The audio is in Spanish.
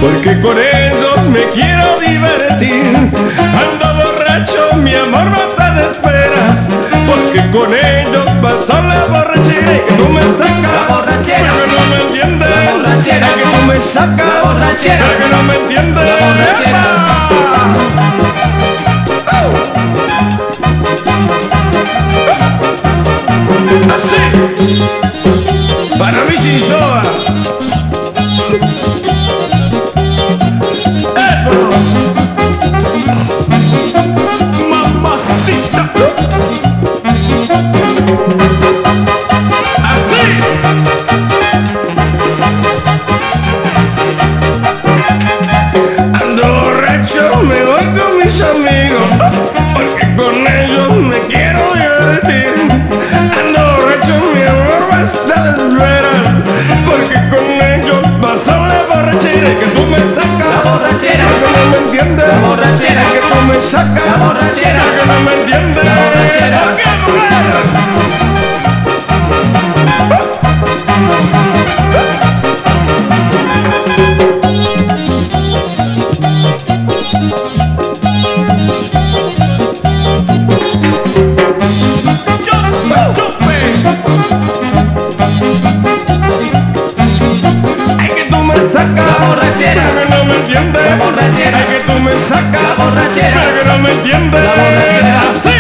porque con ellos me quiero divertir. Ando borracho, mi amor, no te desesperas, porque con ellos pasa la borrachera y que tú me sacas La borrachera, porque no me entiendes. la borrachera, que tú me sacas la borrachera, porque no me entiendes. la borrachera. Así, para mí sin soda. Eso, mamacita. Así. Ando borracho, me voy con mis amigos, porque con ellos me quiero divertir. Ando borracho, mi amor, basta de desveras, porque con ellos pasó la borrachera y que tú me sacas. La borrachera, que no me entiendes. la borrachera, que tú me sacas. la borrachera, que no me entiendes. la borrachera. ¿Por qué, mujer? Saca la borrachera, que no me entiendes. la borrachera, que tú me sacas la borrachera, que no me entiendes. la borrachera. Así.